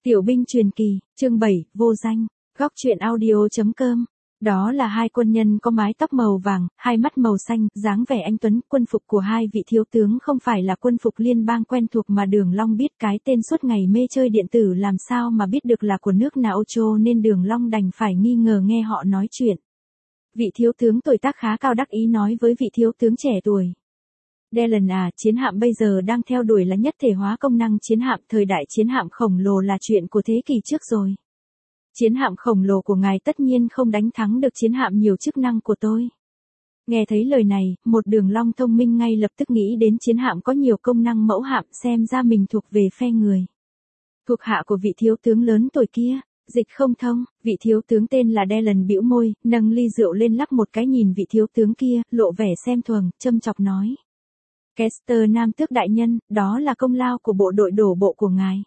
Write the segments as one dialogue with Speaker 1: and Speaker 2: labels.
Speaker 1: Tiểu binh truyền kỳ, chương 7, vô danh, góc truyện audio.com. Đó là hai quân nhân có mái tóc màu vàng, hai mắt màu xanh, dáng vẻ anh tuấn. Quân phục của hai vị thiếu tướng không phải là quân phục liên bang quen thuộc mà Đường Long biết. Cái tên suốt ngày mê chơi điện tử làm sao mà biết được là của nước nào Âu, nên Đường Long đành phải nghi ngờ nghe họ nói chuyện. Vị thiếu tướng tuổi tác khá cao đắc ý nói với vị thiếu tướng trẻ tuổi. Dylan à, chiến hạm bây giờ đang theo đuổi là nhất thể hóa công năng chiến hạm. Thời đại chiến hạm khổng lồ là chuyện của thế kỷ trước rồi. Chiến hạm khổng lồ của ngài tất nhiên không đánh thắng được chiến hạm nhiều chức năng của tôi. Nghe thấy lời này, một Đường Long thông minh ngay lập tức nghĩ đến chiến hạm có nhiều công năng mẫu hạm, xem ra mình thuộc về phe người. Thuộc hạ của vị thiếu tướng lớn tuổi kia, dịch không thông. Vị thiếu tướng tên là Dylan bĩu môi, nâng ly rượu lên lắc một cái nhìn vị thiếu tướng kia, lộ vẻ xem thường, châm chọc nói. Kester Nam Tước đại nhân, đó là công lao của bộ đội đổ bộ của ngài.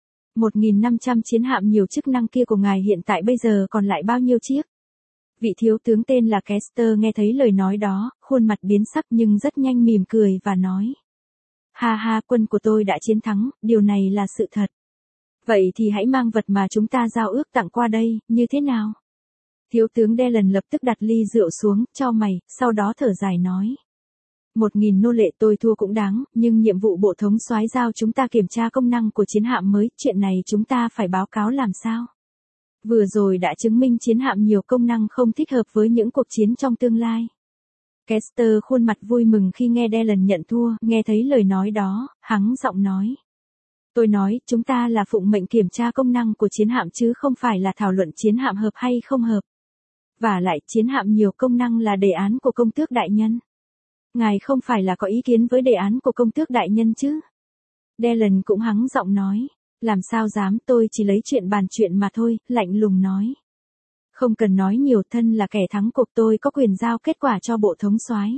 Speaker 1: 1.500 chiến hạm nhiều chức năng kia của ngài hiện tại bây giờ còn lại bao nhiêu chiếc? Vị thiếu tướng tên là Kester nghe thấy lời nói đó, khuôn mặt biến sắc nhưng rất nhanh mỉm cười và nói. Ha ha, quân của tôi đã chiến thắng, điều này là sự thật. Vậy thì hãy mang vật mà chúng ta giao ước tặng qua đây, như thế nào? Thiếu tướng Dylan lập tức đặt ly rượu xuống, chau mày, sau đó thở dài nói. 1.000 nô lệ tôi thua cũng đáng, nhưng nhiệm vụ bộ thống soái giao chúng ta kiểm tra công năng của chiến hạm mới, chuyện này chúng ta phải báo cáo làm sao? Vừa rồi đã chứng minh chiến hạm nhiều công năng không thích hợp với những cuộc chiến trong tương lai. Kester khuôn mặt vui mừng khi nghe Dylan nhận thua, nghe thấy lời nói đó, hắng giọng nói. Tôi nói, chúng ta là phụng mệnh kiểm tra công năng của chiến hạm chứ không phải là thảo luận chiến hạm hợp hay không hợp. Và lại, chiến hạm nhiều công năng là đề án của công tước đại nhân. Ngài không phải là có ý kiến với đề án của công tước đại nhân chứ? Dylan cũng hắng giọng nói. Làm sao dám, tôi chỉ lấy chuyện bàn chuyện mà thôi, lạnh lùng nói. Không cần nói nhiều, thân là kẻ thắng cuộc tôi có quyền giao kết quả cho bộ thống soái.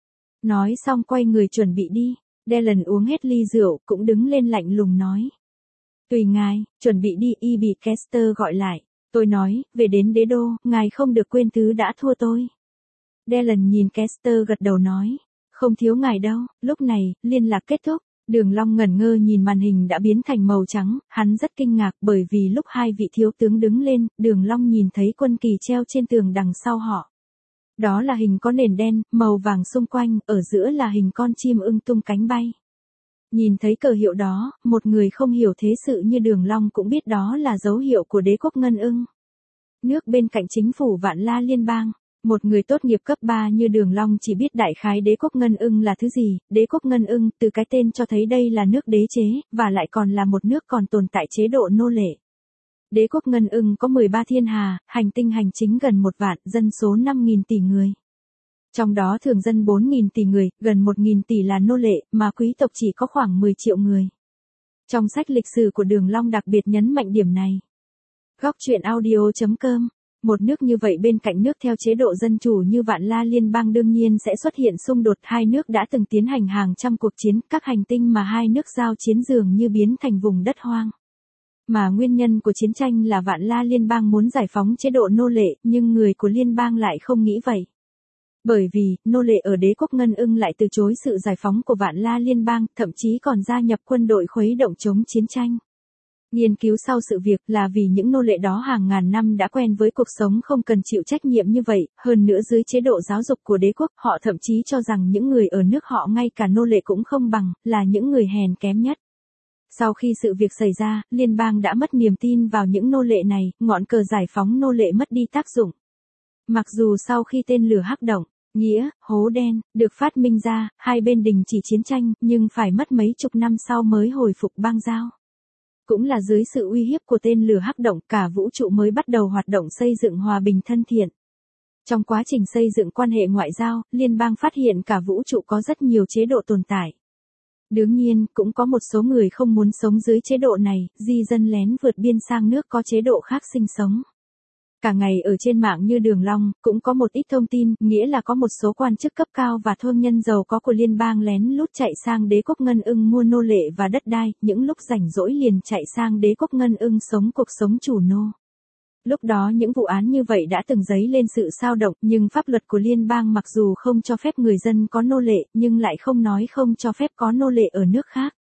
Speaker 1: Nói xong quay người chuẩn bị đi. Dylan uống hết ly rượu, cũng đứng lên lạnh lùng nói. Tùy ngài, chuẩn bị đi, y bị Kester gọi lại. Tôi nói, về đến đế đô, ngài không được quên thứ đã thua tôi. Dylan nhìn Kester gật đầu nói. Không thiếu ngài đâu. Lúc này, liên lạc kết thúc. Đường Long ngẩn ngơ nhìn màn hình đã biến thành màu trắng, hắn rất kinh ngạc bởi vì lúc hai vị thiếu tướng đứng lên, Đường Long nhìn thấy quân kỳ treo trên tường đằng sau họ. Đó là hình có nền đen, màu vàng xung quanh, ở giữa là hình con chim ưng tung cánh bay. Nhìn thấy cờ hiệu đó, một người không hiểu thế sự như Đường Long cũng biết đó là dấu hiệu của đế quốc Ngân Ưng. Nước bên cạnh chính phủ Vạn La Liên bang. Một người tốt nghiệp cấp 3 như Đường Long chỉ biết đại khái đế quốc Ngân Ưng là thứ gì. Đế quốc Ngân Ưng, từ cái tên cho thấy đây là nước đế chế, và lại còn là một nước còn tồn tại chế độ nô lệ. Đế quốc Ngân Ưng có 13 thiên hà, hành tinh hành chính gần 1 vạn, dân số 5.000 tỷ người. Trong đó thường dân 4.000 tỷ người, gần 1.000 tỷ là nô lệ, mà quý tộc chỉ có khoảng 10 triệu người. Trong sách lịch sử của Đường Long đặc biệt nhấn mạnh điểm này. Góc truyện audio.com. Một nước như vậy bên cạnh nước theo chế độ dân chủ như Vạn La Liên bang đương nhiên sẽ xuất hiện xung đột. Hai nước đã từng tiến hành hàng trăm cuộc chiến, các hành tinh mà hai nước giao chiến dường như biến thành vùng đất hoang. Mà nguyên nhân của chiến tranh là Vạn La Liên bang muốn giải phóng chế độ nô lệ, nhưng người của liên bang lại không nghĩ vậy. Bởi vì, nô lệ ở đế quốc Ngân Ưng lại từ chối sự giải phóng của Vạn La Liên bang, thậm chí còn gia nhập quân đội khuấy động chống chiến tranh. Nghiên cứu sau sự việc là vì những nô lệ đó hàng ngàn năm đã quen với cuộc sống không cần chịu trách nhiệm như vậy, hơn nữa dưới chế độ giáo dục của đế quốc, họ thậm chí cho rằng những người ở nước họ ngay cả nô lệ cũng không bằng, là những người hèn kém nhất. Sau khi sự việc xảy ra, liên bang đã mất niềm tin vào những nô lệ này, ngọn cờ giải phóng nô lệ mất đi tác dụng. Mặc dù sau khi tên lửa hắc động, nghĩa, hố đen, được phát minh ra, hai bên đình chỉ chiến tranh, nhưng phải mất mấy chục năm sau mới hồi phục bang giao. Cũng là dưới sự uy hiếp của tên lửa hắc động, cả vũ trụ mới bắt đầu hoạt động xây dựng hòa bình thân thiện. Trong quá trình xây dựng quan hệ ngoại giao, liên bang phát hiện cả vũ trụ có rất nhiều chế độ tồn tại. Đương nhiên, cũng có một số người không muốn sống dưới chế độ này, di dân lén vượt biên sang nước có chế độ khác sinh sống. Cả ngày ở trên mạng như Đường Long, cũng có một ít thông tin, nghĩa là có một số quan chức cấp cao và thương nhân giàu có của liên bang lén lút chạy sang đế quốc Ngân Ưng mua nô lệ và đất đai, những lúc rảnh rỗi liền chạy sang đế quốc Ngân Ưng sống cuộc sống chủ nô. Lúc đó những vụ án như vậy đã từng dấy lên sự xao động, nhưng pháp luật của liên bang mặc dù không cho phép người dân có nô lệ, nhưng lại không nói không cho phép có nô lệ ở nước khác.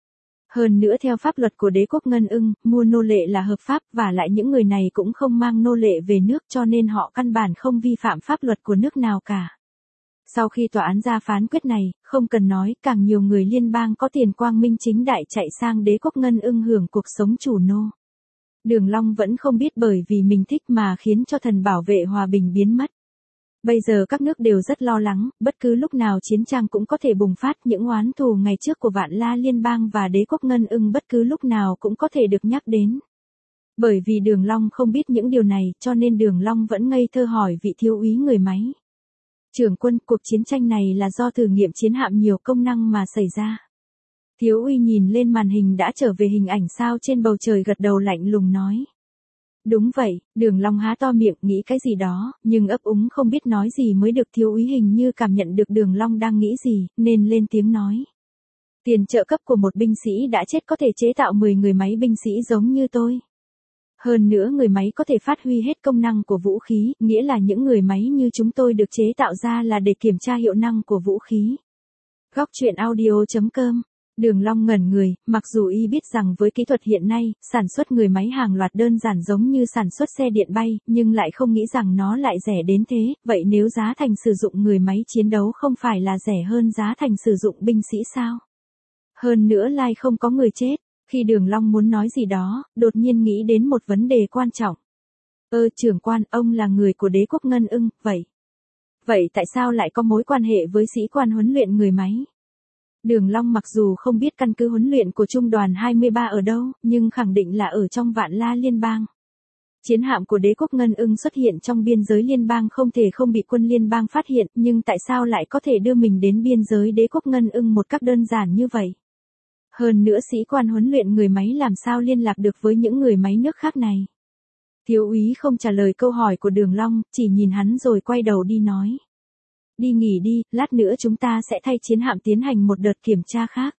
Speaker 1: Hơn nữa theo pháp luật của đế quốc Ngân Ưng, mua nô lệ là hợp pháp và lại những người này cũng không mang nô lệ về nước cho nên họ căn bản không vi phạm pháp luật của nước nào cả. Sau khi tòa án ra phán quyết này, không cần nói, càng nhiều người liên bang có tiền quang minh chính đại chạy sang đế quốc Ngân Ưng hưởng cuộc sống chủ nô. Đường Long vẫn không biết bởi vì mình thích mà khiến cho thần bảo vệ hòa bình biến mất. Bây giờ các nước đều rất lo lắng, bất cứ lúc nào chiến tranh cũng có thể bùng phát, những oán thù ngày trước của Vạn La Liên bang và đế quốc Ngân Ưng bất cứ lúc nào cũng có thể được nhắc đến. Bởi vì Đường Long không biết những điều này cho nên Đường Long vẫn ngây thơ hỏi vị thiếu úy người máy. Trưởng quân, cuộc chiến tranh này là do thử nghiệm chiến hạm nhiều công năng mà xảy ra. Thiếu úy nhìn lên màn hình đã trở về hình ảnh sao trên bầu trời gật đầu lạnh lùng nói. Đúng vậy, Đường Long há to miệng nghĩ cái gì đó, nhưng ấp úng không biết nói gì mới được. Thiếu úy hình như cảm nhận được Đường Long đang nghĩ gì, nên lên tiếng nói. Tiền trợ cấp của một binh sĩ đã chết có thể chế tạo 10 người máy binh sĩ giống như tôi. Hơn nữa người máy có thể phát huy hết công năng của vũ khí, nghĩa là những người máy như chúng tôi được chế tạo ra là để kiểm tra hiệu năng của vũ khí. Góc truyện audio.com. Đường Long ngẩn người, mặc dù y biết rằng với kỹ thuật hiện nay, sản xuất người máy hàng loạt đơn giản giống như sản xuất xe điện bay, nhưng lại không nghĩ rằng nó lại rẻ đến thế, vậy nếu giá thành sử dụng người máy chiến đấu không phải là rẻ hơn giá thành sử dụng binh sĩ sao? Hơn nữa lại không có người chết. Khi Đường Long muốn nói gì đó, đột nhiên nghĩ đến một vấn đề quan trọng. Trưởng quan, ông là người của đế quốc Ngân Ưng, vậy tại sao lại có mối quan hệ với sĩ quan huấn luyện người máy? Đường Long mặc dù không biết căn cứ huấn luyện của trung đoàn 23 ở đâu, nhưng khẳng định là ở trong Vạn La Liên bang. Chiến hạm của đế quốc Ngân Ưng xuất hiện trong biên giới liên bang không thể không bị quân liên bang phát hiện, nhưng tại sao lại có thể đưa mình đến biên giới đế quốc Ngân Ưng một cách đơn giản như vậy? Hơn nữa sĩ quan huấn luyện người máy làm sao liên lạc được với những người máy nước khác này? Thiếu úy không trả lời câu hỏi của Đường Long, chỉ nhìn hắn rồi quay đầu đi nói. Đi nghỉ đi, lát nữa chúng ta sẽ thay chiến hạm tiến hành một đợt kiểm tra khác.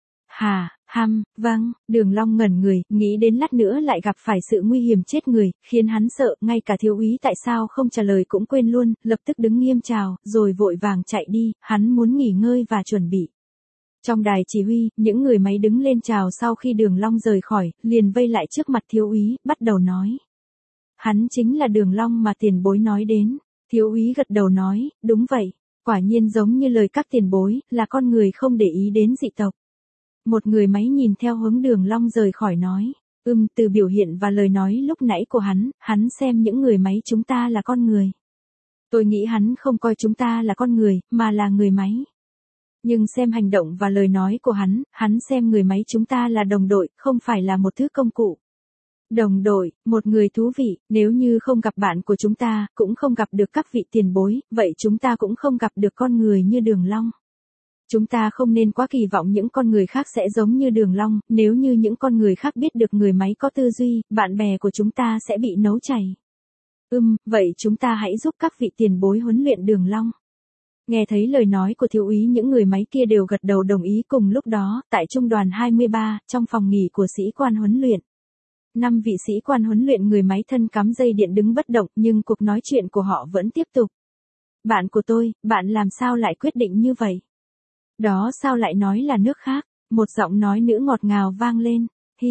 Speaker 1: Vâng, Đường Long ngẩn người, nghĩ đến lát nữa lại gặp phải sự nguy hiểm chết người, khiến hắn sợ, ngay cả thiếu úy tại sao không trả lời cũng quên luôn, lập tức đứng nghiêm chào, rồi vội vàng chạy đi, hắn muốn nghỉ ngơi và chuẩn bị. Trong đài chỉ huy, những người máy đứng lên chào sau khi Đường Long rời khỏi, liền vây lại trước mặt thiếu úy, bắt đầu nói. Hắn chính là Đường Long mà tiền bối nói đến. Thiếu úy gật đầu nói, đúng vậy, quả nhiên giống như lời các tiền bối, là con người không để ý đến dị tộc. Một người máy nhìn theo hướng Đường Long rời khỏi nói, từ biểu hiện và lời nói lúc nãy của hắn xem những người máy chúng ta là con người. Tôi nghĩ hắn không coi chúng ta là con người, mà là người máy. Nhưng xem hành động và lời nói của hắn xem người máy chúng ta là đồng đội, không phải là một thứ công cụ. Đồng đội, một người thú vị, nếu như không gặp bạn của chúng ta, cũng không gặp được các vị tiền bối, vậy chúng ta cũng không gặp được con người như Đường Long. Chúng ta không nên quá kỳ vọng những con người khác sẽ giống như Đường Long, nếu như những con người khác biết được người máy có tư duy, bạn bè của chúng ta sẽ bị nấu chảy. Vậy chúng ta hãy giúp các vị tiền bối huấn luyện Đường Long. Nghe thấy lời nói của thiếu úy những người máy kia đều gật đầu đồng ý. Cùng lúc đó, tại trung đoàn 23, trong phòng nghỉ của sĩ quan huấn luyện. 5 vị sĩ quan huấn luyện người máy thân cắm dây điện đứng bất động, nhưng cuộc nói chuyện của họ vẫn tiếp tục. Bạn của tôi, bạn làm sao lại quyết định như vậy? Đó sao lại nói là nước khác? Một giọng nói nữ ngọt ngào vang lên.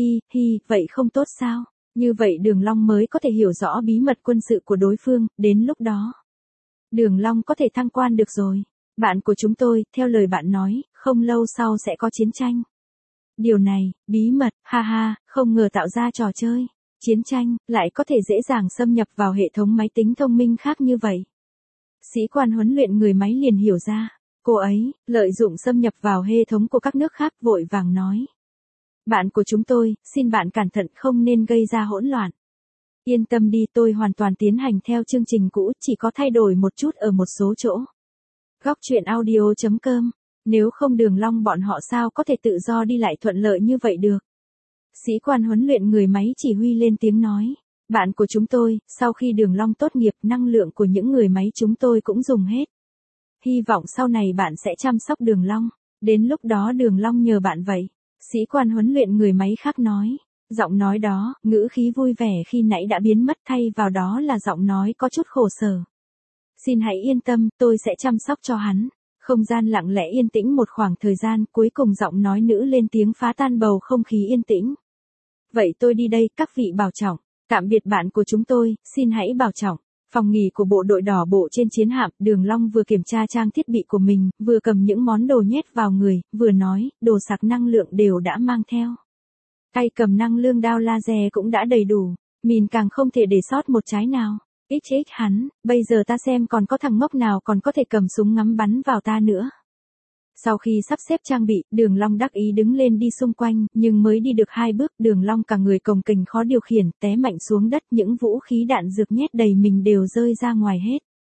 Speaker 1: Vậy không tốt sao? Như vậy Đường Long mới có thể hiểu rõ bí mật quân sự của đối phương, đến lúc đó. Đường Long có thể thăng quan được rồi. Bạn của chúng tôi, theo lời bạn nói, không lâu sau sẽ có chiến tranh. Điều này, bí mật, không ngờ tạo ra trò chơi. Chiến tranh, lại có thể dễ dàng xâm nhập vào hệ thống máy tính thông minh khác như vậy. Sĩ quan huấn luyện người máy liền hiểu ra. Cô ấy, lợi dụng xâm nhập vào hệ thống của các nước khác vội vàng nói. Bạn của chúng tôi, xin bạn cẩn thận không nên gây ra hỗn loạn. Yên tâm đi, tôi hoàn toàn tiến hành theo chương trình cũ, chỉ có thay đổi một chút ở một số chỗ. Góc truyện audio.com. Nếu không Đường Long bọn họ sao có thể tự do đi lại thuận lợi như vậy được. Sĩ quan huấn luyện người máy chỉ huy lên tiếng nói. Bạn của chúng tôi, sau khi Đường Long tốt nghiệp, năng lượng của những người máy chúng tôi cũng dùng hết. Hy vọng sau này bạn sẽ chăm sóc Đường Long. Đến lúc đó Đường Long nhờ bạn vậy. Sĩ quan huấn luyện người máy khác nói. Giọng nói đó, ngữ khí vui vẻ khi nãy đã biến mất, thay vào đó là giọng nói có chút khổ sở. Xin hãy yên tâm, tôi sẽ chăm sóc cho hắn. Không gian lặng lẽ yên tĩnh một khoảng thời gian, cuối cùng giọng nói nữ lên tiếng phá tan bầu không khí yên tĩnh. Vậy tôi đi đây, các vị bảo trọng. Tạm biệt bạn của chúng tôi, xin hãy bảo trọng. Phòng nghỉ của bộ đội đỏ bộ trên chiến hạm, Đường Long vừa kiểm tra trang thiết bị của mình, vừa cầm những món đồ nhét vào người, vừa nói, đồ sạc năng lượng đều đã mang theo. Tay cầm năng lượng đao laser cũng đã đầy đủ, mìn càng không thể để sót một trái nào. XX hắn, bây giờ ta xem còn có thằng ngốc nào còn có thể cầm súng ngắm bắn vào ta nữa. Sau khi sắp xếp trang bị, Đường Long đắc ý đứng lên đi xung quanh, nhưng mới đi được 2 bước, Đường Long cả người cồng kềnh khó điều khiển, té mạnh xuống đất, những vũ khí đạn dược nhét đầy mình đều rơi ra ngoài hết.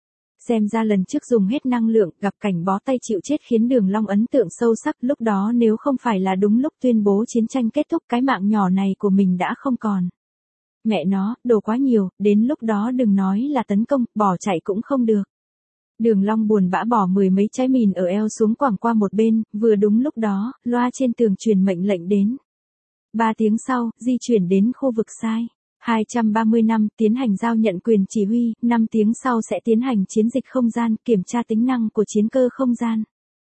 Speaker 1: Xem ra lần trước dùng hết năng lượng, gặp cảnh bó tay chịu chết khiến Đường Long ấn tượng sâu sắc, lúc đó nếu không phải là đúng lúc tuyên bố chiến tranh kết thúc, cái mạng nhỏ này của mình đã không còn. Mẹ nó, đồ quá nhiều, đến lúc đó đừng nói là tấn công, bỏ chạy cũng không được. Đường Long buồn bã bỏ 10 mấy trái mìn ở eo xuống quẳng qua một bên, vừa đúng lúc đó, loa trên tường truyền mệnh lệnh đến. 3 tiếng sau, di chuyển đến khu vực sai. 230 năm, tiến hành giao nhận quyền chỉ huy, 5 tiếng sau sẽ tiến hành chiến dịch không gian, kiểm tra tính năng của chiến cơ không gian.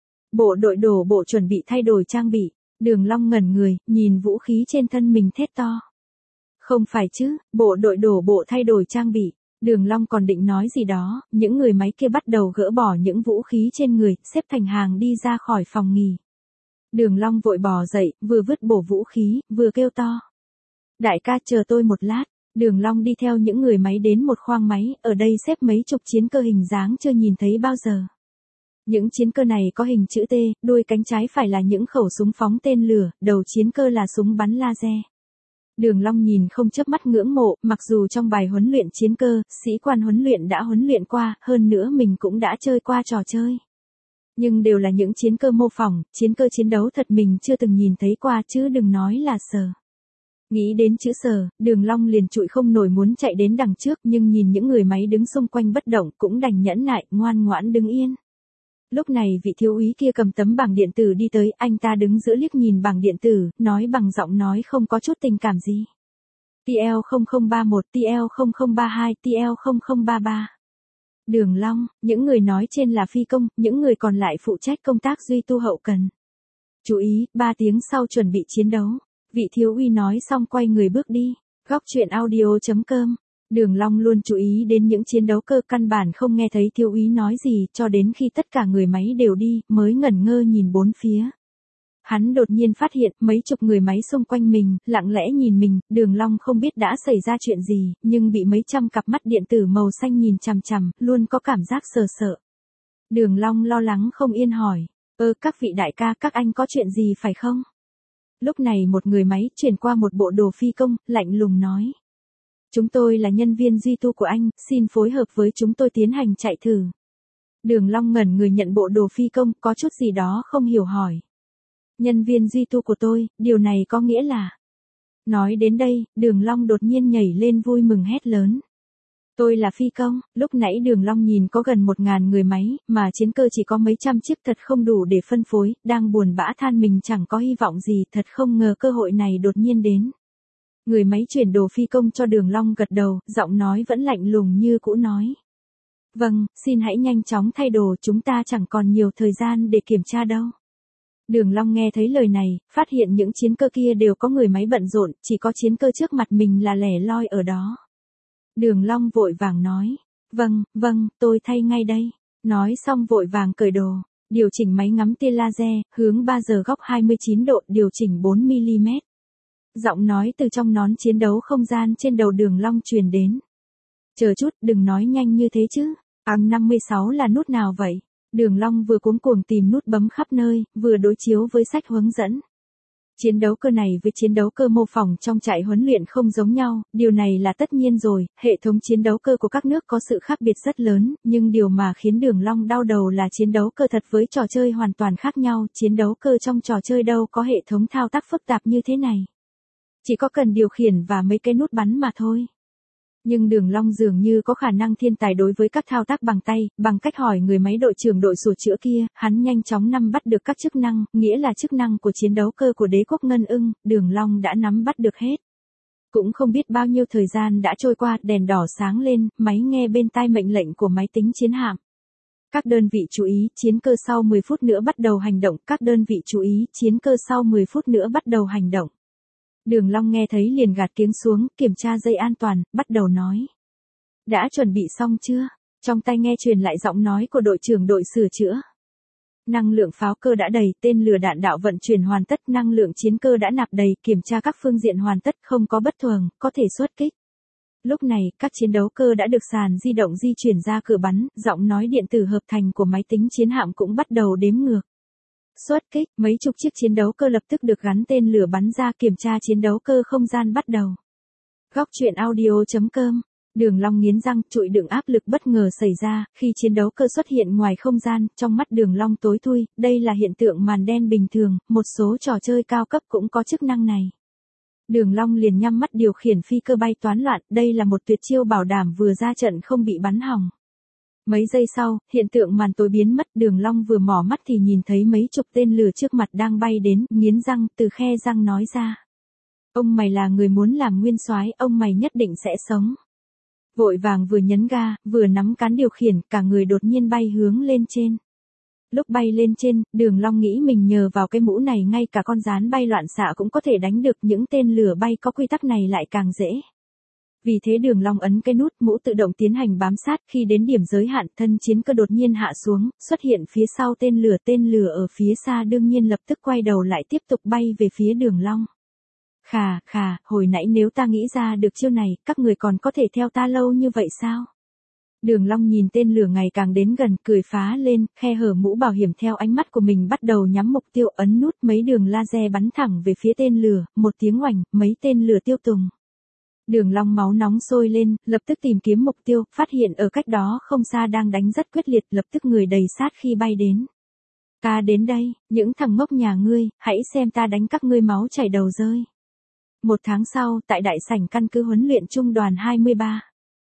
Speaker 1: Bộ đội đổ bộ chuẩn bị thay đổi trang bị, Đường Long ngẩn người, nhìn vũ khí trên thân mình thét to. Không phải chứ, bộ đội đổ bộ thay đổi trang bị. Đường Long còn định nói gì đó, những người máy kia bắt đầu gỡ bỏ những vũ khí trên người, xếp thành hàng đi ra khỏi phòng nghỉ. Đường Long vội bò dậy, vừa vứt bổ vũ khí, vừa kêu to. Đại ca chờ tôi một lát. Đường Long đi theo những người máy đến một khoang máy, ở đây xếp mấy chục chiến cơ hình dáng chưa nhìn thấy bao giờ. Những chiến cơ này có hình chữ T, đuôi cánh trái phải là những khẩu súng phóng tên lửa, đầu chiến cơ là súng bắn laser. Đường Long nhìn không chớp mắt ngưỡng mộ, mặc dù trong bài huấn luyện chiến cơ, sĩ quan huấn luyện đã huấn luyện qua, hơn nữa mình cũng đã chơi qua trò chơi. Nhưng đều là những chiến cơ mô phỏng, chiến cơ chiến đấu thật mình chưa từng nhìn thấy qua chứ đừng nói là sờ. Nghĩ đến chữ sờ, Đường Long liền trụi không nổi muốn chạy đến đằng trước, nhưng nhìn những người máy đứng xung quanh bất động cũng đành nhẫn nại, ngoan ngoãn đứng yên. Lúc này vị thiếu úy kia cầm tấm bảng điện tử đi tới, anh ta đứng giữa liếc nhìn bảng điện tử, nói bằng giọng nói không có chút tình cảm gì. TL0031, TL0032, TL0033. Đường Long, những người nói trên là phi công, những người còn lại phụ trách công tác duy tu hậu cần. Chú ý, 3 tiếng sau chuẩn bị chiến đấu. Vị thiếu úy nói xong quay người bước đi. Góc truyện audio.com. Đường Long luôn chú ý đến những chiến đấu cơ, căn bản không nghe thấy thiếu úy nói gì, cho đến khi tất cả người máy đều đi, mới ngẩn ngơ nhìn bốn phía. Hắn đột nhiên phát hiện, mấy chục người máy xung quanh mình, lặng lẽ nhìn mình, Đường Long không biết đã xảy ra chuyện gì, nhưng bị mấy trăm cặp mắt điện tử màu xanh nhìn chằm chằm, luôn có cảm giác sợ sợ. Đường Long lo lắng không yên hỏi, các vị đại ca, các anh có chuyện gì phải không? Lúc này một người máy chuyển qua một bộ đồ phi công, lạnh lùng nói. Chúng tôi là nhân viên duy tu của anh, xin phối hợp với chúng tôi tiến hành chạy thử. Đường Long ngẩn người nhận bộ đồ phi công, có chút gì đó không hiểu hỏi. Nhân viên duy tu của tôi, điều này có nghĩa là... Nói đến đây, Đường Long đột nhiên nhảy lên vui mừng hét lớn. Tôi là phi công, lúc nãy Đường Long nhìn có gần 1.000 người máy, mà chiến cơ chỉ có mấy trăm chiếc thật không đủ để phân phối, đang buồn bã than mình chẳng có hy vọng gì, thật không ngờ cơ hội này đột nhiên đến. Người máy chuyển đồ phi công cho Đường Long gật đầu, giọng nói vẫn lạnh lùng như cũ nói. Vâng, xin hãy nhanh chóng thay đồ, chúng ta chẳng còn nhiều thời gian để kiểm tra đâu. Đường Long nghe thấy lời này, phát hiện những chiến cơ kia đều có người máy bận rộn, chỉ có chiến cơ trước mặt mình là lẻ loi ở đó. Đường Long vội vàng nói, vâng, tôi thay ngay đây. Nói xong vội vàng cởi đồ, điều chỉnh máy ngắm tia laser, hướng 3 giờ góc 29 độ, điều chỉnh 4mm. Giọng nói từ trong nón chiến đấu không gian trên đầu Đường Long truyền đến. Chờ chút, đừng nói nhanh như thế chứ. 56 là nút nào vậy? Đường Long vừa cuống cuồng tìm nút bấm khắp nơi, vừa đối chiếu với sách hướng dẫn. Chiến đấu cơ này với chiến đấu cơ mô phỏng trong trại huấn luyện không giống nhau, điều này là tất nhiên rồi, hệ thống chiến đấu cơ của các nước có sự khác biệt rất lớn, nhưng điều mà khiến Đường Long đau đầu là chiến đấu cơ thật với trò chơi hoàn toàn khác nhau, chiến đấu cơ trong trò chơi đâu có hệ thống thao tác phức tạp như thế này. Chỉ có cần điều khiển và mấy cái nút bắn mà thôi. Nhưng Đường Long dường như có khả năng thiên tài đối với các thao tác bằng tay, bằng cách hỏi người máy đội trưởng đội sửa chữa kia, hắn nhanh chóng nắm bắt được các chức năng, nghĩa là chức năng của chiến đấu cơ của đế quốc Ngân Ưng, Đường Long đã nắm bắt được hết. Cũng không biết bao nhiêu thời gian đã trôi qua, đèn đỏ sáng lên, máy nghe bên tai mệnh lệnh của máy tính chiến hạm. Các đơn vị chú ý, chiến cơ sau 10 phút nữa bắt đầu hành động. Các đơn vị chú ý, chiến cơ sau 10 phút nữa bắt đầu hành động. Đường Long nghe thấy liền gạt kiếng xuống, kiểm tra dây an toàn, bắt đầu nói. Đã chuẩn bị xong chưa? Trong tai nghe truyền lại giọng nói của đội trưởng đội sửa chữa. Năng lượng pháo cơ đã đầy, tên lửa đạn đạo vận chuyển hoàn tất, năng lượng chiến cơ đã nạp đầy, kiểm tra các phương diện hoàn tất, không có bất thường, có thể xuất kích. Lúc này, các chiến đấu cơ đã được sàn di động di chuyển ra cửa bắn, giọng nói điện tử hợp thành của máy tính chiến hạm cũng bắt đầu đếm ngược. Xuất kích, mấy chục chiếc chiến đấu cơ lập tức được gắn tên lửa bắn ra, kiểm tra chiến đấu cơ không gian bắt đầu. Góc truyện audio.com. Đường Long nghiến răng, trụi đựng áp lực bất ngờ xảy ra, khi chiến đấu cơ xuất hiện ngoài không gian, trong mắt Đường Long tối thui, đây là hiện tượng màn đen bình thường, một số trò chơi cao cấp cũng có chức năng này. Đường Long liền nhắm mắt điều khiển phi cơ bay toán loạn, đây là một tuyệt chiêu bảo đảm vừa ra trận không bị bắn hỏng. Mấy giây sau, hiện tượng màn tối biến mất, Đường Long vừa mỏ mắt thì nhìn thấy mấy chục tên lửa trước mặt đang bay đến, nghiến răng, từ khe răng nói ra. Ông mày là người muốn làm nguyên soái, ông mày nhất định sẽ sống. Vội vàng vừa nhấn ga, vừa nắm cán điều khiển, cả người đột nhiên bay hướng lên trên. Lúc bay lên trên, Đường Long nghĩ mình nhờ vào cái mũ này ngay cả con gián bay loạn xạ cũng có thể đánh được, những tên lửa bay có quy tắc này lại càng dễ. Vì thế Đường Long ấn cái nút, mũ tự động tiến hành bám sát, khi đến điểm giới hạn, thân chiến cơ đột nhiên hạ xuống, xuất hiện phía sau tên lửa ở phía xa đương nhiên lập tức quay đầu lại tiếp tục bay về phía Đường Long. Khà, hồi nãy nếu ta nghĩ ra được chiêu này, các người còn có thể theo ta lâu như vậy sao? Đường Long nhìn tên lửa ngày càng đến gần, cười phá lên, khe hở mũ bảo hiểm theo ánh mắt của mình bắt đầu nhắm mục tiêu, ấn nút, mấy đường laser bắn thẳng về phía tên lửa, một tiếng oành, mấy tên lửa tiêu tùng. Đường Long máu nóng sôi lên, lập tức tìm kiếm mục tiêu, phát hiện ở cách đó không xa đang đánh rất quyết liệt, lập tức người đầy sát khi bay đến. Ta đến đây, những thằng ngốc nhà ngươi, hãy xem ta đánh các ngươi máu chảy đầu rơi. Một tháng sau, tại đại sảnh căn cứ huấn luyện trung đoàn 23.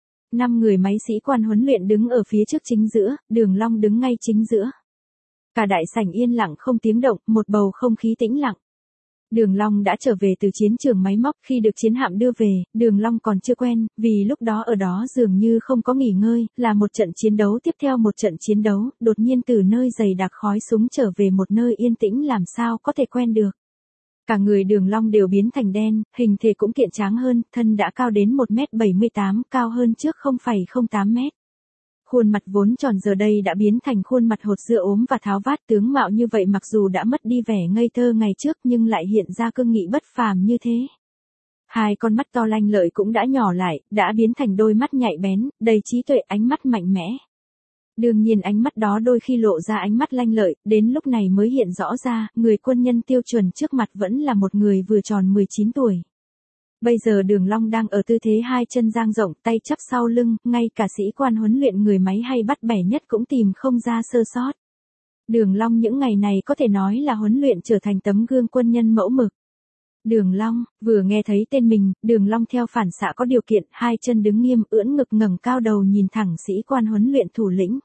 Speaker 1: 5 người máy sĩ quan huấn luyện đứng ở phía trước chính giữa, Đường Long đứng ngay chính giữa. Cả đại sảnh yên lặng không tiếng động, một bầu không khí tĩnh lặng. Đường Long đã trở về từ chiến trường máy móc, khi được chiến hạm đưa về, Đường Long còn chưa quen, vì lúc đó ở đó dường như không có nghỉ ngơi, là một trận chiến đấu tiếp theo một trận chiến đấu, đột nhiên từ nơi dày đặc khói súng trở về một nơi yên tĩnh làm sao có thể quen được. Cả người Đường Long đều biến thành đen, hình thể cũng kiện tráng hơn, thân đã cao đến 1m78, cao hơn trước 0,08 mét. Khuôn mặt vốn tròn giờ đây đã biến thành khuôn mặt hột dưa ốm và tháo vát, tướng mạo như vậy mặc dù đã mất đi vẻ ngây thơ ngày trước nhưng lại hiện ra cương nghị bất phàm như thế. Hai con mắt to lanh lợi cũng đã nhỏ lại, đã biến thành đôi mắt nhạy bén, đầy trí tuệ, ánh mắt mạnh mẽ. Đương nhiên ánh mắt đó đôi khi lộ ra ánh mắt lanh lợi, đến lúc này mới hiện rõ ra, người quân nhân tiêu chuẩn trước mặt vẫn là một người vừa tròn 19 tuổi. Bây giờ Đường Long đang ở tư thế hai chân dang rộng, tay chắp sau lưng, ngay cả sĩ quan huấn luyện người máy hay bắt bẻ nhất cũng tìm không ra sơ sót. Đường Long những ngày này có thể nói là huấn luyện trở thành tấm gương quân nhân mẫu mực. Đường Long, vừa nghe thấy tên mình, Đường Long theo phản xạ có điều kiện, hai chân đứng nghiêm, ưỡn ngực ngẩng cao đầu nhìn thẳng sĩ quan huấn luyện thủ lĩnh.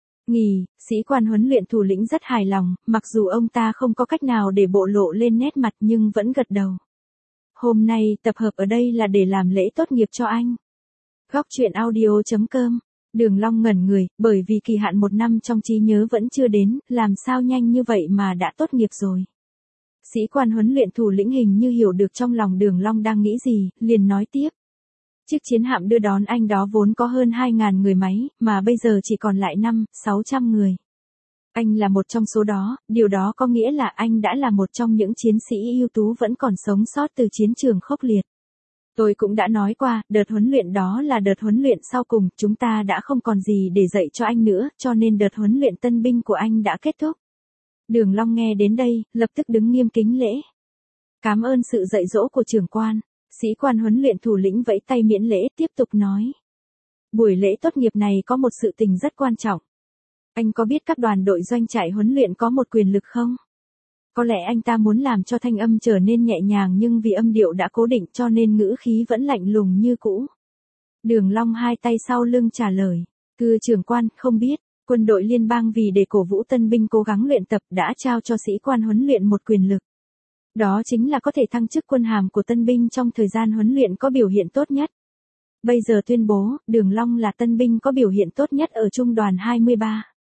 Speaker 1: Sĩ quan huấn luyện thủ lĩnh rất hài lòng, mặc dù ông ta không có cách nào để bộ lộ lên nét mặt nhưng vẫn gật đầu. Hôm nay tập hợp ở đây là để làm lễ tốt nghiệp cho anh. Góc truyện audio.com. Đường Long ngẩn người, bởi vì kỳ hạn 1 năm trong trí nhớ vẫn chưa đến, làm sao nhanh như vậy mà đã tốt nghiệp rồi. Sĩ quan huấn luyện thủ lĩnh hình như hiểu được trong lòng Đường Long đang nghĩ gì, liền nói tiếp. Chiếc chiến hạm đưa đón anh đó vốn có hơn 2.000 người máy, mà bây giờ chỉ còn lại 500-600 người. Anh là một trong số đó, điều đó có nghĩa là anh đã là một trong những chiến sĩ ưu tú vẫn còn sống sót từ chiến trường khốc liệt. Tôi cũng đã nói qua, đợt huấn luyện đó là đợt huấn luyện sau cùng, chúng ta đã không còn gì để dạy cho anh nữa, cho nên đợt huấn luyện tân binh của anh đã kết thúc. Đường Long nghe đến đây, lập tức đứng nghiêm kính lễ. Cảm ơn sự dạy dỗ của trưởng quan. Sĩ quan huấn luyện thủ lĩnh vẫy tay miễn lễ, tiếp tục nói. Buổi lễ tốt nghiệp này có một sự tình rất quan trọng. Anh có biết các đoàn đội doanh trại huấn luyện có một quyền lực không? Có lẽ anh ta muốn làm cho thanh âm trở nên nhẹ nhàng nhưng vì âm điệu đã cố định cho nên ngữ khí vẫn lạnh lùng như cũ. Đường Long hai tay sau lưng trả lời. Thưa trưởng quan, không biết, quân đội liên bang vì để cổ vũ tân binh cố gắng luyện tập đã trao cho sĩ quan huấn luyện một quyền lực. Đó chính là có thể thăng chức quân hàm của tân binh trong thời gian huấn luyện có biểu hiện tốt nhất. Bây giờ tuyên bố, Đường Long là tân binh có biểu hiện tốt nhất ở trung đoàn 23.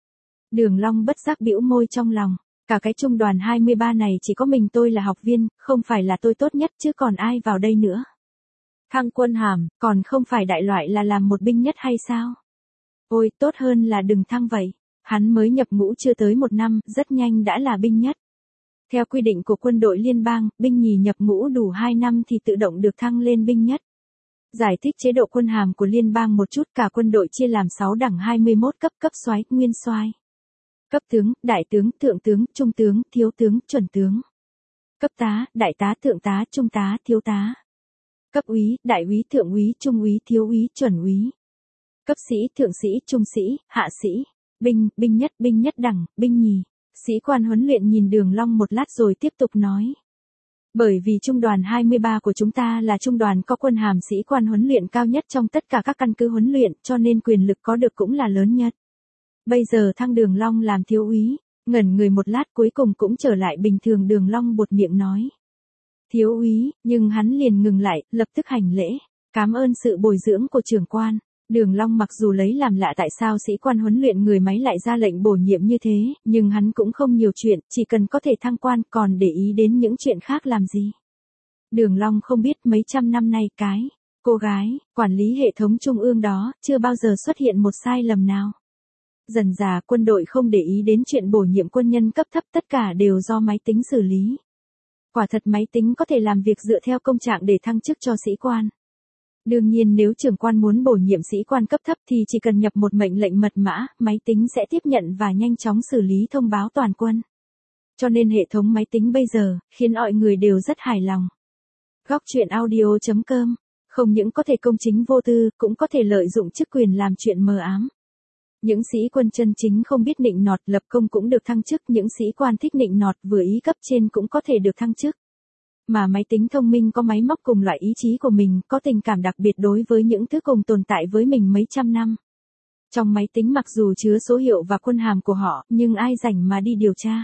Speaker 1: Đường Long bất giác bĩu môi trong lòng, cả cái trung đoàn 23 này chỉ có mình tôi là học viên, không phải là tôi tốt nhất chứ còn ai vào đây nữa. Thăng quân hàm, còn không phải đại loại là làm một binh nhất hay sao? Ôi, tốt hơn là đừng thăng vậy. Hắn mới nhập ngũ chưa tới 1 năm, rất nhanh đã là binh nhất. Theo quy định của quân đội liên bang, binh nhì nhập ngũ đủ 2 năm thì tự động được thăng lên binh nhất. Giải thích chế độ quân hàm của liên bang một chút, cả quân đội chia làm 6 đẳng 21 cấp: cấp soái, nguyên soái, cấp tướng, đại tướng, thượng tướng, trung tướng, thiếu tướng, chuẩn tướng. Cấp tá, đại tá, thượng tá, trung tá, thiếu tá. Cấp úy, đại úy, thượng úy, trung úy, thiếu úy, chuẩn úy. Cấp sĩ, thượng sĩ, trung sĩ, hạ sĩ. Binh, binh nhất đẳng, binh nhì. Sĩ quan huấn luyện nhìn Đường Long một lát rồi tiếp tục nói. Bởi vì trung đoàn 23 của chúng ta là trung đoàn có quân hàm sĩ quan huấn luyện cao nhất trong tất cả các căn cứ huấn luyện, cho nên quyền lực có được cũng là lớn nhất. Bây giờ thăng Đường Long làm thiếu úy, ngẩn người một lát cuối cùng cũng trở lại bình thường. Đường Long buột miệng nói. Thiếu úy, nhưng hắn liền ngừng lại, lập tức hành lễ. Cảm ơn sự bồi dưỡng của trưởng quan. Đường Long mặc dù lấy làm lạ tại sao sĩ quan huấn luyện người máy lại ra lệnh bổ nhiệm như thế, nhưng hắn cũng không nhiều chuyện, chỉ cần có thể thăng quan còn để ý đến những chuyện khác làm gì. Đường Long không biết mấy trăm năm nay cô gái, quản lý hệ thống trung ương đó, chưa bao giờ xuất hiện một sai lầm nào. Dần dà quân đội không để ý đến chuyện bổ nhiệm quân nhân cấp thấp, tất cả đều do máy tính xử lý. Quả thật máy tính có thể làm việc dựa theo công trạng để thăng chức cho sĩ quan. Đương nhiên nếu trưởng quan muốn bổ nhiệm sĩ quan cấp thấp thì chỉ cần nhập một mệnh lệnh mật mã, máy tính sẽ tiếp nhận và nhanh chóng xử lý thông báo toàn quân. Cho nên hệ thống máy tính bây giờ, khiến mọi người đều rất hài lòng. Góc truyện audio.com, không những có thể công chính vô tư, cũng có thể lợi dụng chức quyền làm chuyện mờ ám. Những sĩ quân chân chính không biết nịnh nọt lập công cũng được thăng chức, những sĩ quan thích nịnh nọt vừa ý cấp trên cũng có thể được thăng chức. Mà máy tính thông minh có máy móc cùng loại ý chí của mình, có tình cảm đặc biệt đối với những thứ cùng tồn tại với mình mấy trăm năm. Trong máy tính mặc dù chứa số hiệu và quân hàm của họ, nhưng ai rảnh mà đi điều tra.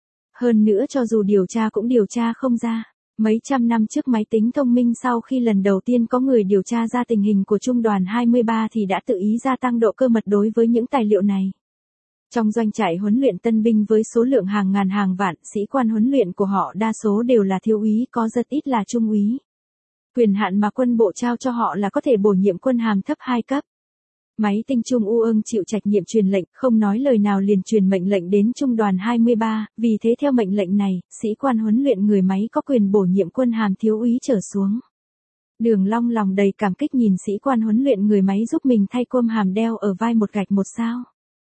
Speaker 1: Hơn nữa cho dù điều tra cũng điều tra không ra. Mấy trăm năm trước máy tính thông minh sau khi lần đầu tiên có người điều tra ra tình hình của trung đoàn 23 thì đã tự ý gia tăng độ cơ mật đối với những tài liệu này. Trong doanh trại huấn luyện tân binh với số lượng hàng ngàn hàng vạn, sĩ quan huấn luyện của họ đa số đều là thiếu úy, có rất ít là trung úy. Quyền hạn mà quân bộ trao cho họ là có thể bổ nhiệm quân hàm thấp 2 cấp. Máy tinh Trung ương chịu trách nhiệm truyền lệnh, không nói lời nào liền truyền mệnh lệnh đến trung đoàn 23, vì thế theo mệnh lệnh này, sĩ quan huấn luyện người máy có quyền bổ nhiệm quân hàm thiếu úy trở xuống. Đường Long lòng đầy cảm kích nhìn sĩ quan huấn luyện người máy giúp mình thay quân hàm đeo ở vai một gạch một sao.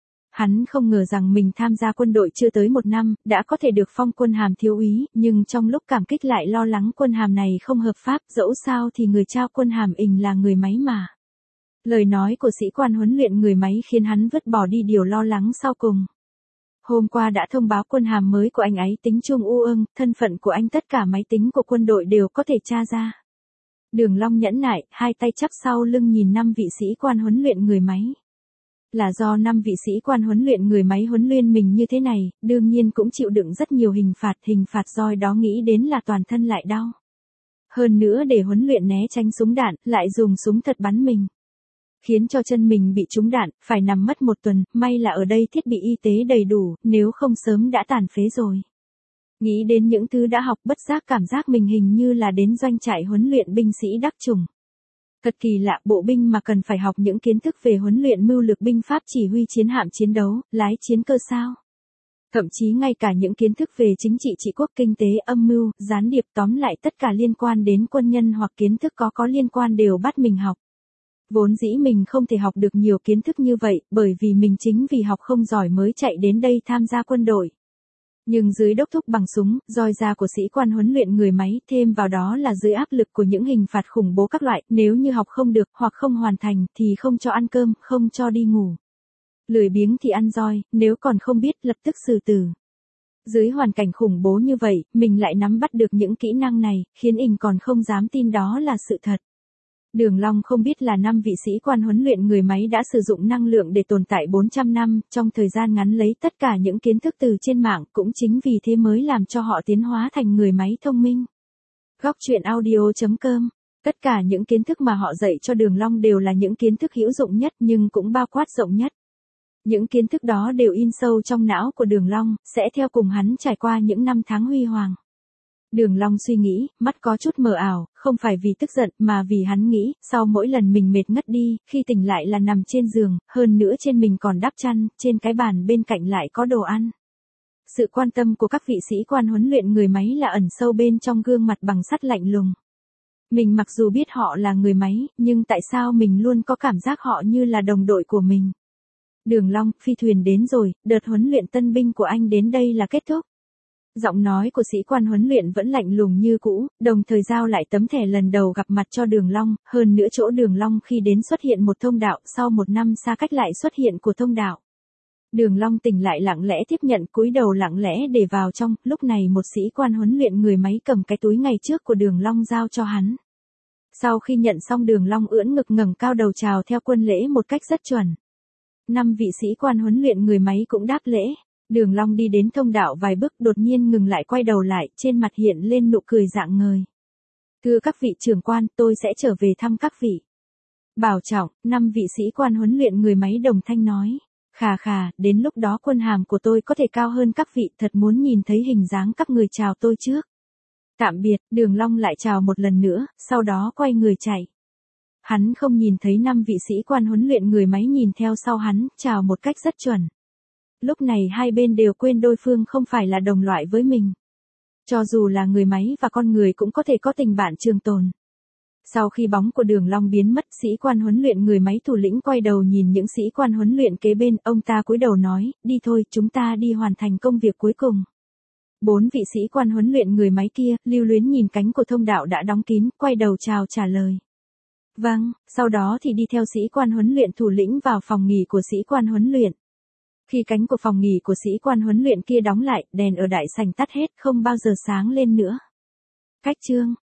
Speaker 1: Hắn không ngờ rằng mình tham gia quân đội chưa tới 1 năm, đã có thể được phong quân hàm thiếu úy, nhưng trong lúc cảm kích lại lo lắng quân hàm này không hợp pháp, dẫu sao thì người trao quân hàm là người máy mà. Lời nói của sĩ quan huấn luyện người máy khiến hắn vứt bỏ đi điều lo lắng sau cùng. Hôm qua đã thông báo quân hàm mới của anh ấy tính Trung ương, thân phận của anh tất cả máy tính của quân đội đều có thể tra ra. Đường Long nhẫn nại, hai tay chắp sau lưng nhìn 5 vị sĩ quan huấn luyện người máy. Là do 5 vị sĩ quan huấn luyện người máy huấn luyện mình như thế này, đương nhiên cũng chịu đựng rất nhiều hình phạt roi đó nghĩ đến là toàn thân lại đau. Hơn nữa để huấn luyện né tránh súng đạn, lại dùng súng thật bắn mình. Khiến cho chân mình bị trúng đạn, phải nằm mất 1 tuần, may là ở đây thiết bị y tế đầy đủ, nếu không sớm đã tàn phế rồi. Nghĩ đến những thứ đã học bất giác cảm giác mình hình như là đến doanh trại huấn luyện binh sĩ đắc chủng. Thật kỳ lạ, bộ binh mà cần phải học những kiến thức về huấn luyện mưu lược binh pháp chỉ huy chiến hạm chiến đấu, lái chiến cơ sao. Thậm chí ngay cả những kiến thức về chính trị trị quốc kinh tế âm mưu, gián điệp tóm lại tất cả liên quan đến quân nhân hoặc kiến thức có liên quan đều bắt mình học. Vốn dĩ mình không thể học được nhiều kiến thức như vậy, bởi vì mình chính vì học không giỏi mới chạy đến đây tham gia quân đội. Nhưng dưới đốc thúc bằng súng, roi da của sĩ quan huấn luyện người máy, thêm vào đó là dưới áp lực của những hình phạt khủng bố các loại, nếu như học không được, hoặc không hoàn thành, thì không cho ăn cơm, không cho đi ngủ. Lười biếng thì ăn roi, nếu còn không biết, lập tức xử tử. Dưới hoàn cảnh khủng bố như vậy, mình lại nắm bắt được những kỹ năng này, khiến mình còn không dám tin đó là sự thật. Đường Long không biết là 5 vị sĩ quan huấn luyện người máy đã sử dụng năng lượng để tồn tại 400 năm, trong thời gian ngắn lấy tất cả những kiến thức từ trên mạng, cũng chính vì thế mới làm cho họ tiến hóa thành người máy thông minh. Góc truyện audio.com, tất cả những kiến thức mà họ dạy cho Đường Long đều là những kiến thức hữu dụng nhất nhưng cũng bao quát rộng nhất. Những kiến thức đó đều in sâu trong não của Đường Long, sẽ theo cùng hắn trải qua những năm tháng huy hoàng. Đường Long suy nghĩ, mắt có chút mờ ảo, không phải vì tức giận mà vì hắn nghĩ, sau mỗi lần mình mệt ngất đi, khi tỉnh lại là nằm trên giường, hơn nữa trên mình còn đắp chăn, trên cái bàn bên cạnh lại có đồ ăn. Sự quan tâm của các vị sĩ quan huấn luyện người máy là ẩn sâu bên trong gương mặt bằng sắt lạnh lùng. Mình mặc dù biết họ là người máy, nhưng tại sao mình luôn có cảm giác họ như là đồng đội của mình? Đường Long, phi thuyền đến rồi, đợt huấn luyện tân binh của anh đến đây là kết thúc. Giọng nói của sĩ quan huấn luyện vẫn lạnh lùng như cũ, đồng thời giao lại tấm thẻ lần đầu gặp mặt cho Đường Long, hơn nữa chỗ Đường Long khi đến xuất hiện một thông đạo, sau một năm xa cách lại xuất hiện của thông đạo. Đường Long tỉnh lại lặng lẽ tiếp nhận, cúi đầu lặng lẽ để vào trong, lúc này một sĩ quan huấn luyện người máy cầm cái túi ngày trước của Đường Long giao cho hắn. Sau khi nhận xong Đường Long ưỡn ngực ngẩng cao đầu chào theo quân lễ một cách rất chuẩn. 5 vị sĩ quan huấn luyện người máy cũng đáp lễ. Đường Long đi đến thông đạo vài bước đột nhiên ngừng lại quay đầu lại, trên mặt hiện lên nụ cười rạng ngời. Thưa các vị trưởng quan, tôi sẽ trở về thăm các vị. Bảo trọng, 5 vị sĩ quan huấn luyện người máy đồng thanh nói. Khà khà, đến lúc đó quân hàm của tôi có thể cao hơn các vị, thật muốn nhìn thấy hình dáng các người chào tôi trước. Tạm biệt, Đường Long lại chào một lần nữa, sau đó quay người chạy. Hắn không nhìn thấy 5 vị sĩ quan huấn luyện người máy nhìn theo sau hắn, chào một cách rất chuẩn. Lúc này hai bên đều quên đối phương không phải là đồng loại với mình. Cho dù là người máy và con người cũng có thể có tình bạn trường tồn. Sau khi bóng của Đường Long biến mất, sĩ quan huấn luyện người máy thủ lĩnh quay đầu nhìn những sĩ quan huấn luyện kế bên, ông ta cúi đầu nói, đi thôi, chúng ta đi hoàn thành công việc cuối cùng. 4 vị sĩ quan huấn luyện người máy kia, lưu luyến nhìn cánh của thông đạo đã đóng kín, quay đầu chào trả lời. Vâng, sau đó thì đi theo sĩ quan huấn luyện thủ lĩnh vào phòng nghỉ của sĩ quan huấn luyện. Khi cánh của phòng nghỉ của sĩ quan huấn luyện kia đóng lại, đèn ở đại sảnh tắt hết, không bao giờ sáng lên nữa. Cách chương